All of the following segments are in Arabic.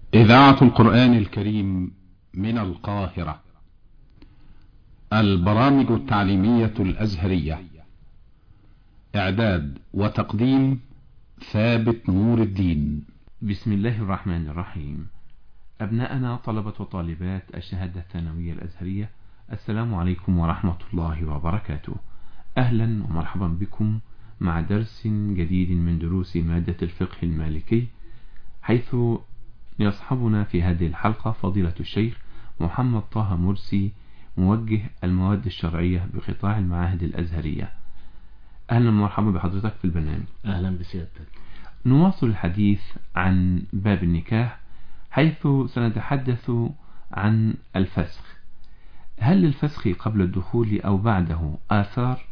إذاعة القرآن الكريم من القاهرة. البرامج التعليمية الأزهرية. إعداد وتقديم ثابت نور الدين. بسم الله الرحمن الرحيم. أبناءنا طلبة وطالبات الشهادة الثانوية الأزهرية، السلام عليكم ورحمة الله وبركاته. أهلا ومرحبا بكم مع درس جديد من دروس مادة الفقه المالكي، حيث يصحبنا في هذه الحلقة فضيلة الشيخ محمد طه مرسي، موجه المواد الشرعية بقطاع المعاهد الأزهرية. أهلا ومرحبا بحضرتك في البرنامج. أهلا بسيادتك. نواصل الحديث عن باب النكاح، حيث سنتحدث عن الفسخ. هل للفسخ قبل الدخول أو بعده آثار؟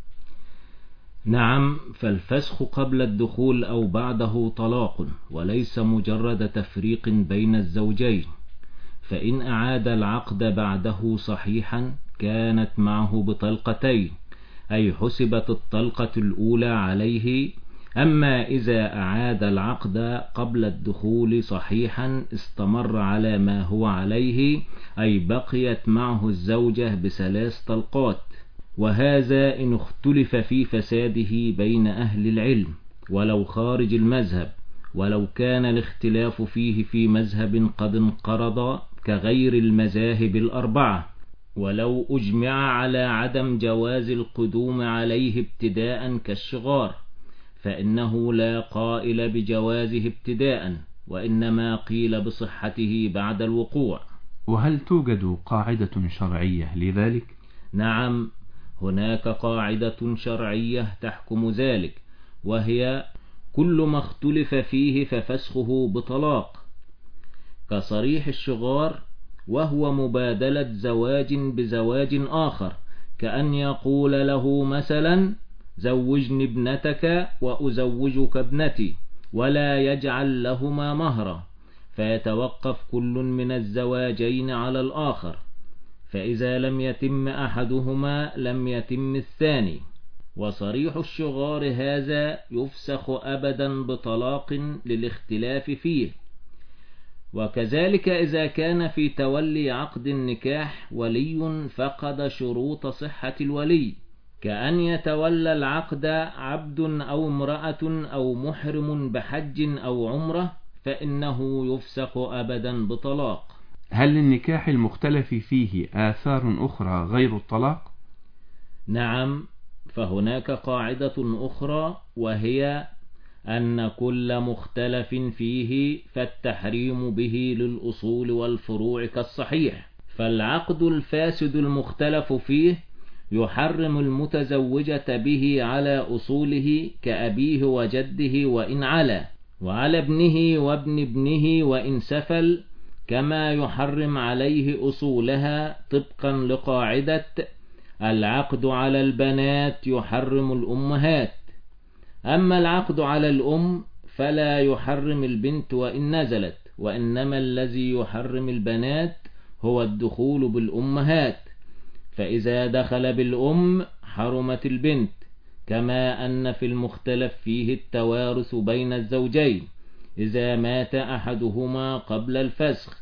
نعم، فالفسخ قبل الدخول أو بعده طلاق، وليس مجرد تفريق بين الزوجين، فإن أعاد العقد بعده صحيحا كانت معه بطلقتين، أي حسبت الطلقة الأولى عليه. أما إذا أعاد العقد قبل الدخول صحيحا استمر على ما هو عليه، أي بقيت معه الزوجة بثلاث طلقات، وهذا إن اختلف في فساده بين أهل العلم ولو خارج المذهب، ولو كان الاختلاف فيه في مذهب قد انقرض كغير المذاهب الأربعة، ولو أجمع على عدم جواز القدوم عليه ابتداء كالشغار، فإنه لا قائل بجوازه ابتداء، وإنما قيل بصحته بعد الوقوع. وهل توجد قاعدة شرعية لذلك؟ نعم، هناك قاعدة شرعية تحكم ذلك، وهي كل ما اختلف فيه ففسخه بطلاق، كصريح الشغار، وهو مبادلة زواج بزواج آخر، كأن يقول له مثلا زوجني ابنتك وأزوجك ابنتي، ولا يجعل لهما مهرا، فيتوقف كل من الزواجين على الآخر، فإذا لم يتم أحدهما لم يتم الثاني. وصريح الشغار هذا يفسخ أبدا بطلاق للاختلاف فيه. وكذلك إذا كان في تولي عقد النكاح ولي فقد شروط صحة الولي، كأن يتولى العقد عبد أو امرأة أو محرم بحج أو عمرة، فإنه يفسخ أبدا بطلاق. هل للنكاح المختلف فيه آثار أخرى غير الطلاق؟ نعم، فهناك قاعدة أخرى، وهي أن كل مختلف فيه فالتحريم به للأصول والفروع كالصحيح، فالعقد الفاسد المختلف فيه يحرم المتزوجة به على أصوله كأبيه وجده وإن علا، وعلى ابنه وابن ابنه وإن سفل، كما يحرم عليه أصولها طبقا لقاعدة العقد على البنات يحرم الأمهات، أما العقد على الأم فلا يحرم البنت وإن نزلت، وإنما الذي يحرم البنات هو الدخول بالأمهات، فإذا دخل بالأم حرمت البنت، كما أن في المختلف فيه التوارث بين الزوجين إذا مات أحدهما قبل الفسخ،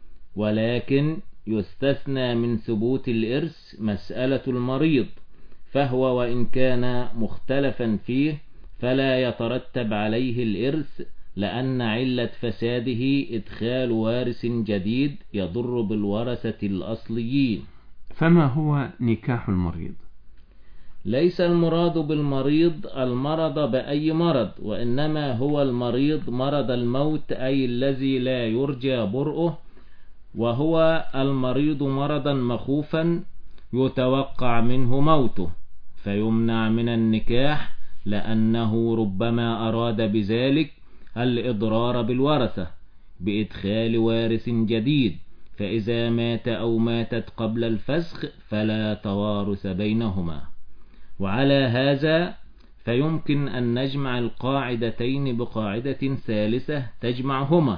ولكن يستثنى من ثبوت الإرث مسألة المريض، فهو وإن كان مختلفا فيه فلا يترتب عليه الإرث، لأن علة فساده إدخال وارث جديد يضر بالورثة الأصليين. فما هو نكاح المريض؟ ليس المراد بالمريض المرض بأي مرض، وإنما هو المريض مرض الموت، أي الذي لا يرجى برؤه، وهو المريض مرضا مخوفا يتوقع منه موته، فيمنع من النكاح، لأنه ربما أراد بذلك الإضرار بالورثة بإدخال وارث جديد، فإذا مات أو ماتت قبل الفسخ فلا توارث بينهما. وعلى هذا فيمكن أن نجمع القاعدتين بقاعدة ثالثة تجمعهما،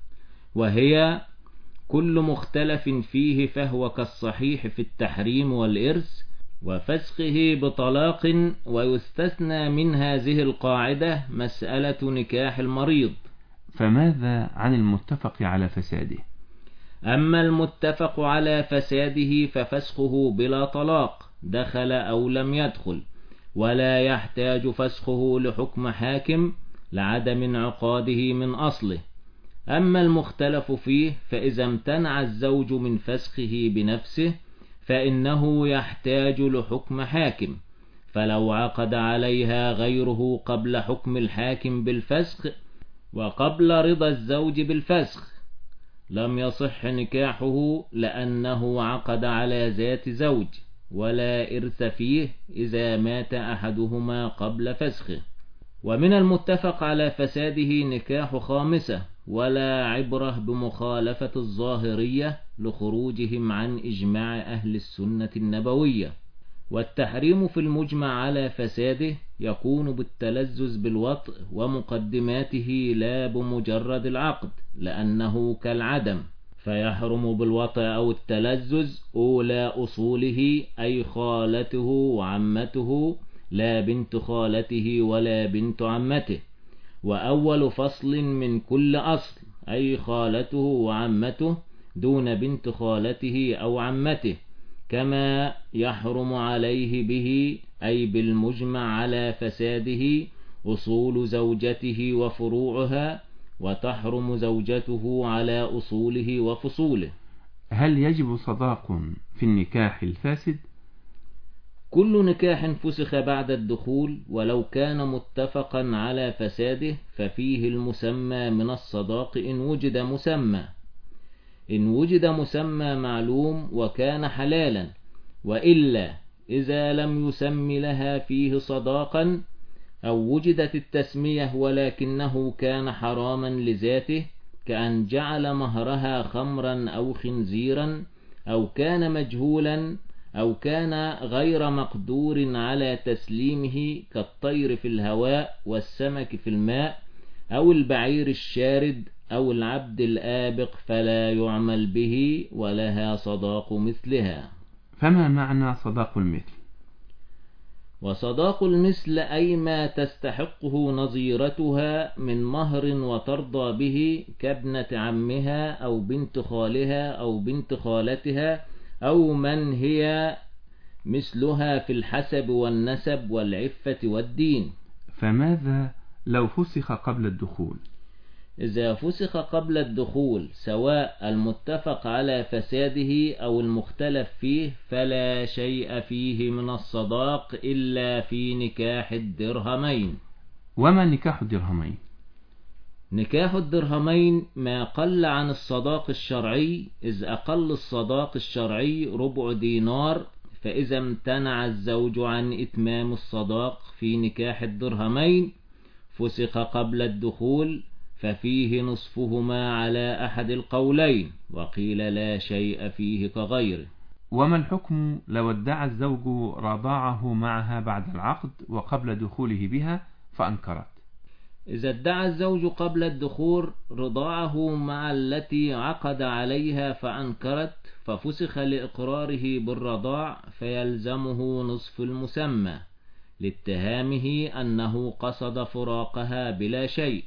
وهي كل مختلف فيه فهو كالصحيح في التحريم والإرث وفسخه بطلاق، ويستثنى من هذه القاعدة مسألة نكاح المريض. فماذا عن المتفق على فساده؟ أما المتفق على فساده ففسخه بلا طلاق دخل أو لم يدخل، ولا يحتاج فسخه لحكم حاكم لعدم انعقاده من أصله. أما المختلف فيه فإذا امتنع الزوج من فسخه بنفسه فإنه يحتاج لحكم حاكم، فلو عقد عليها غيره قبل حكم الحاكم بالفسخ وقبل رضا الزوج بالفسخ لم يصح نكاحه، لأنه عقد على ذات زوج، ولا إرث فيه إذا مات أحدهما قبل فسخه. ومن المتفق على فساده نكاح خامسة، ولا عبرة بمخالفة الظاهرية لخروجهم عن إجماع أهل السنة النبوية. والتحريم في المجمع على فساده يكون بالتلذذ بالوطء ومقدماته لا بمجرد العقد، لأنه كالعدم، فيحرم بالوطء أو التلذذ أولى أصوله أي خالته وعمته، لا بنت خالته ولا بنت عمته، وأول فصل من كل أصل أي خالته وعمته دون بنت خالته أو عمته، كما يحرم عليه به أي بالمجمع على فساده أصول زوجته وفروعها، وتحرم زوجته على أصوله وفصوله. هل يجب صداق في النكاح الفاسد؟ كل نكاح فسخ بعد الدخول ولو كان متفقا على فساده ففيه المسمى من الصداق إن وجد مسمى معلوم وكان حلالا، وإلا إذا لم يسم لها فيه صداقا أو وجدت التسمية ولكنه كان حراما لذاته، كأن جعل مهرها خمرا أو خنزيرا، أو كان مجهولا، أو كان غير مقدور على تسليمه كالطير في الهواء والسمك في الماء أو البعير الشارد أو العبد الآبق، فلا يعمل به ولها صداق مثلها. فما معنى صداق المثل؟ وصداق المثل أي ما تستحقه نظيرتها من مهر وترضى به، كابنة عمها أو بنت خالها أو بنت خالتها أو من هي مثلها في الحسب والنسب والعفة والدين. فماذا لو فسخ قبل الدخول؟ إذا فسخ قبل الدخول سواء المتفق على فساده أو المختلف فيه فلا شيء فيه من الصداق إلا في نكاح الدرهمين. وما نكاح الدرهمين؟ نكاح الدرهمين ما قل عن الصداق الشرعي، إذ أقل الصداق الشرعي 4 دينار، فإذا امتنع الزوج عن إتمام الصداق في نكاح الدرهمين فسخ قبل الدخول ففيه نصفهما على أحد القولين، وقيل لا شيء فيه كغيره. وما الحكم لو ادعى الزوج رضاعه معها بعد العقد وقبل دخوله بها فأنكرت؟ إذا ادعى الزوج قبل الدخول رضاعه مع التي عقد عليها فأنكرت ففسخ لإقراره بالرضاع، فيلزمه نصف المسمى لاتهامه أنه قصد فراقها بلا شيء.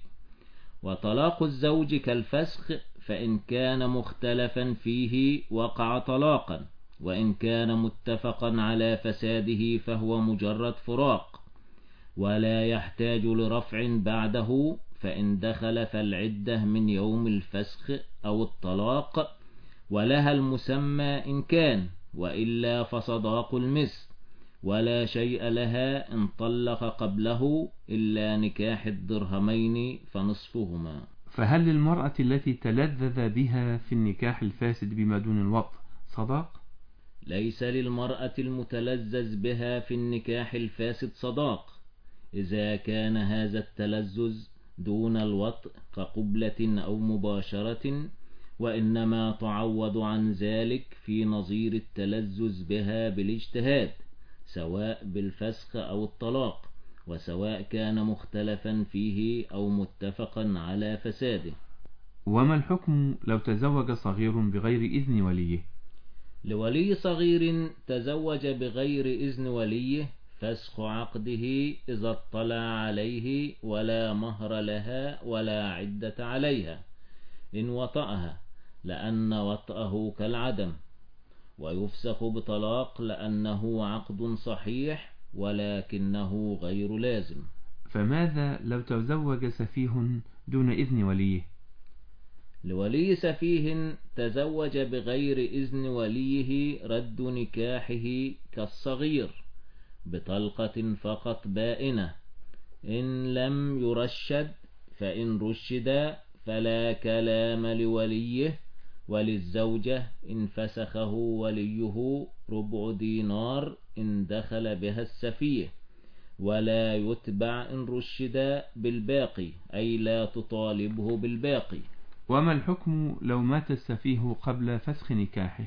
وطلاق الزوج كالفسخ، فإن كان مختلفا فيه وقع طلاقا، وإن كان متفقا على فساده فهو مجرد فراق، ولا يحتاج لرفع بعده، فإن دخل فالعدة من يوم الفسخ أو الطلاق، ولها المسمى إن كان، وإلا فصداق المثل، ولا شيء لها إن طلق قبله إلا نكاح الدرهمين فنصفهما. فهل للمرأة التي تلذذ بها في النكاح الفاسد بما دون الوطء صداق؟ ليس للمرأة المتلذذ بها في النكاح الفاسد صداق، إذا كان هذا التلذذ دون الوطء كقبلة أو مباشرة، وإنما تعوض عن ذلك في نظير التلذذ بها بالاجتهاد، سواء بالفسخ أو الطلاق، وسواء كان مختلفا فيه أو متفقا على فساده. وما الحكم لو تزوج صغير بغير إذن وليه؟ لولي صغير تزوج بغير إذن وليه فسخ عقده إذا اطلع عليه ولا مهر لها ولا عدة عليها إن وطأها، لأن وطأه كالعدم، ويفسخ بطلاق لأنه عقد صحيح ولكنه غير لازم. فماذا لو تزوج سفيه دون إذن وليه؟ لولي سفيه تزوج بغير إذن وليه رد نكاحه كالصغير بطلقة فقط بائنة إن لم يرشد، فإن رشد فلا كلام لوليه، وللزوجة إن فسخه وليه 4 دينار إن دخل بها السفيه، ولا يتبع إن رشد بالباقي، أي لا تطالبه بالباقي. وما الحكم لو مات السفيه قبل فسخ نكاحه؟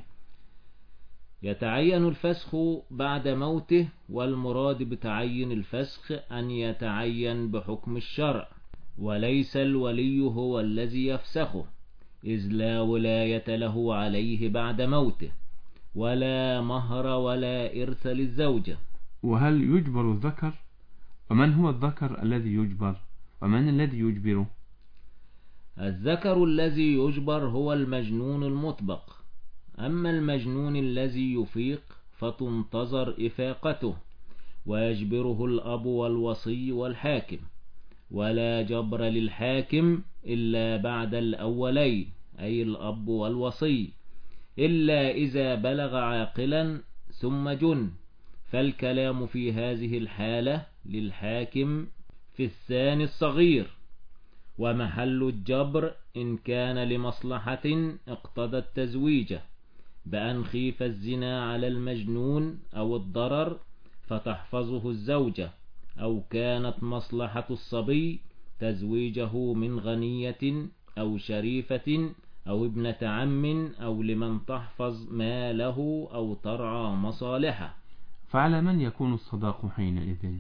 يتعين الفسخ بعد موته، والمراد بتعين الفسخ أن يتعين بحكم الشرع، وليس الولي هو الذي يفسخه، إذ لا ولاية له عليه بعد موته، ولا مهر ولا إرث للزوجة. وهل يجبر الذكر؟ ومن هو الذكر الذي يجبر؟ ومن الذي يجبره؟ الذكر الذي يجبر هو المجنون المطبق، أما المجنون الذي يفيق فتنتظر إفاقته، ويجبره الأب والوصي والحاكم، ولا جبر للحاكم إلا بعد الأولين أي الأب والوصي، إلا إذا بلغ عاقلا ثم جن، فالكلام في هذه الحالة للحاكم في الثاني الصغير. ومحل الجبر إن كان لمصلحة اقتضت تزويجه، بأن خيف الزنا على المجنون أو الضرر فتحفظه الزوجة، أو كانت مصلحة الصبي تزويجه من غنية أو شريفة أو ابنة عم أو لمن تحفظ ماله أو ترعى مصالحه. فعلى من يكون الصداق حينئذ؟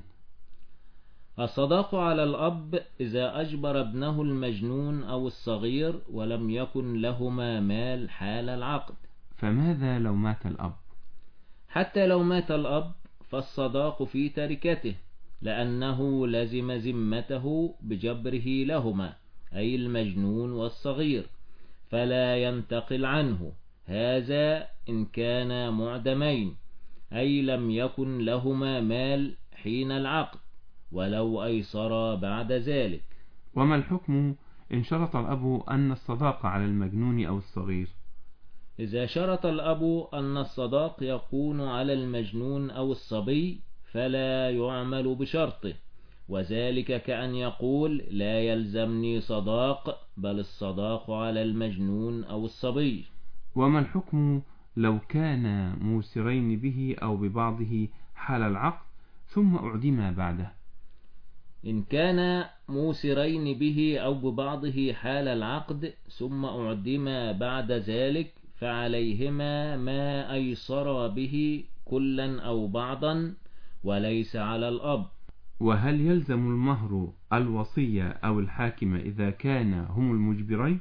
الصداق على الأب إذا أجبر ابنه المجنون أو الصغير ولم يكن لهما مال حال العقد. فماذا لو مات الأب؟ حتى لو مات الأب فالصداق في تركته، لأنه لزم ذمته بجبره لهما أي المجنون والصغير، فلا ينتقل عنه، هذا إن كانا معدمين أي لم يكن لهما مال حين العقد، ولو أيسرا بعد ذلك. وما الحكم إن شرط الأب أن الصداق على المجنون أو الصغير؟ إذا شرط الأب أن الصداق يكون على المجنون أو الصبي فلا يعمل بشرطه، وذلك كأن يقول لا يلزمني صداق، بل الصداق على المجنون أو الصبي. وما الحكم لو كان موسرين به أو ببعضه حال العقد ثم أعدما بعده؟ إن كان موسرين به أو ببعضه حال العقد ثم أعدما بعد ذلك فعليهما ما أيسر به كلا أو بعضا، وليس على الأب. وهل يلزم المهر الوصية أو الحاكم إذا كان هم المجبرين؟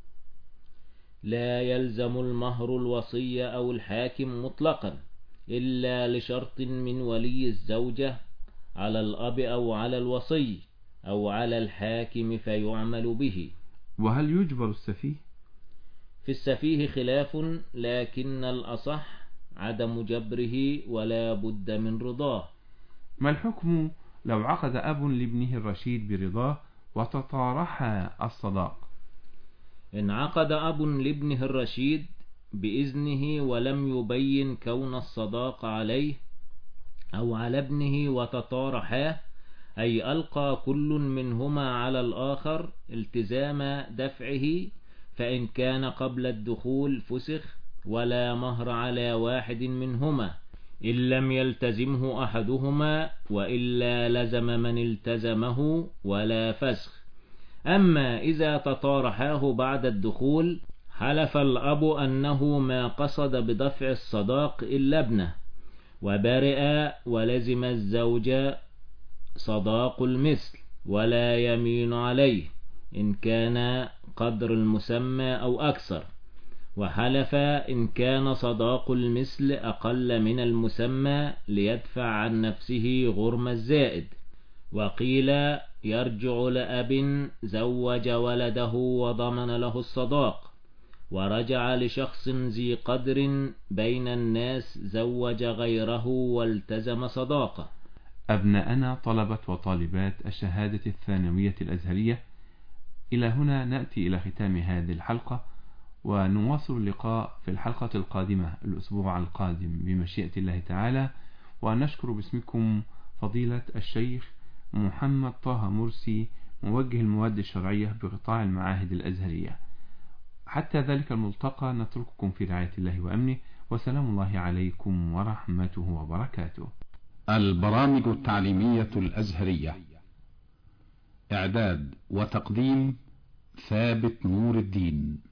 لا يلزم المهر الوصية أو الحاكم مطلقا، إلا لشرط من ولي الزوجة على الأب أو على الوصي أو على الحاكم فيعمل به. وهل يجبر السفيه؟ في السفيه خلاف، لكن الأصح عدم جبره ولا بد من رضاه. ما الحكم لو عقد أب لابنه الرشيد برضاه وتطارحا الصداق؟ إن عقد أب لابنه الرشيد بإذنه ولم يبين كون الصداق عليه أو على ابنه وتطارحا، أي ألقى كل منهما على الآخر التزام دفعه، فإن كان قبل الدخول فسخ، ولا مهر على واحد منهما إن لم يلتزمه أحدهما، وإلا لزم من التزمه ولا فسخ. أما إذا تطارحاه بعد الدخول حلف الأب أنه ما قصد بدفع الصداق إلا ابنه، وبرئ ولزم الزوج صداق المثل، ولا يمين عليه إن كان قدر المسمى أو أكثر، وحلف إن كان صداق المثل أقل من المسمى ليدفع عن نفسه غرم الزائد. وقيل يرجع لأب زوج ولده وضمن له الصداق، ورجع لشخص ذي قدر بين الناس زوج غيره والتزم صداقه. أبناءنا طلبة وطالبات الشهادة الثانوية الأزهرية، إلى هنا نأتي إلى ختام هذه الحلقة، ونواصل اللقاء في الحلقة القادمة الأسبوع القادم بمشيئة الله تعالى. ونشكر باسمكم فضيلة الشيخ محمد طه مرسي، موجه المواد الشرعية بقطاع المعاهد الأزهرية. حتى ذلك الملتقى نترككم في رعاية الله وأمنه، وسلام الله عليكم ورحمته وبركاته. البرامج التعليمية الأزهرية، إعداد وتقديم ثابت نور الدين.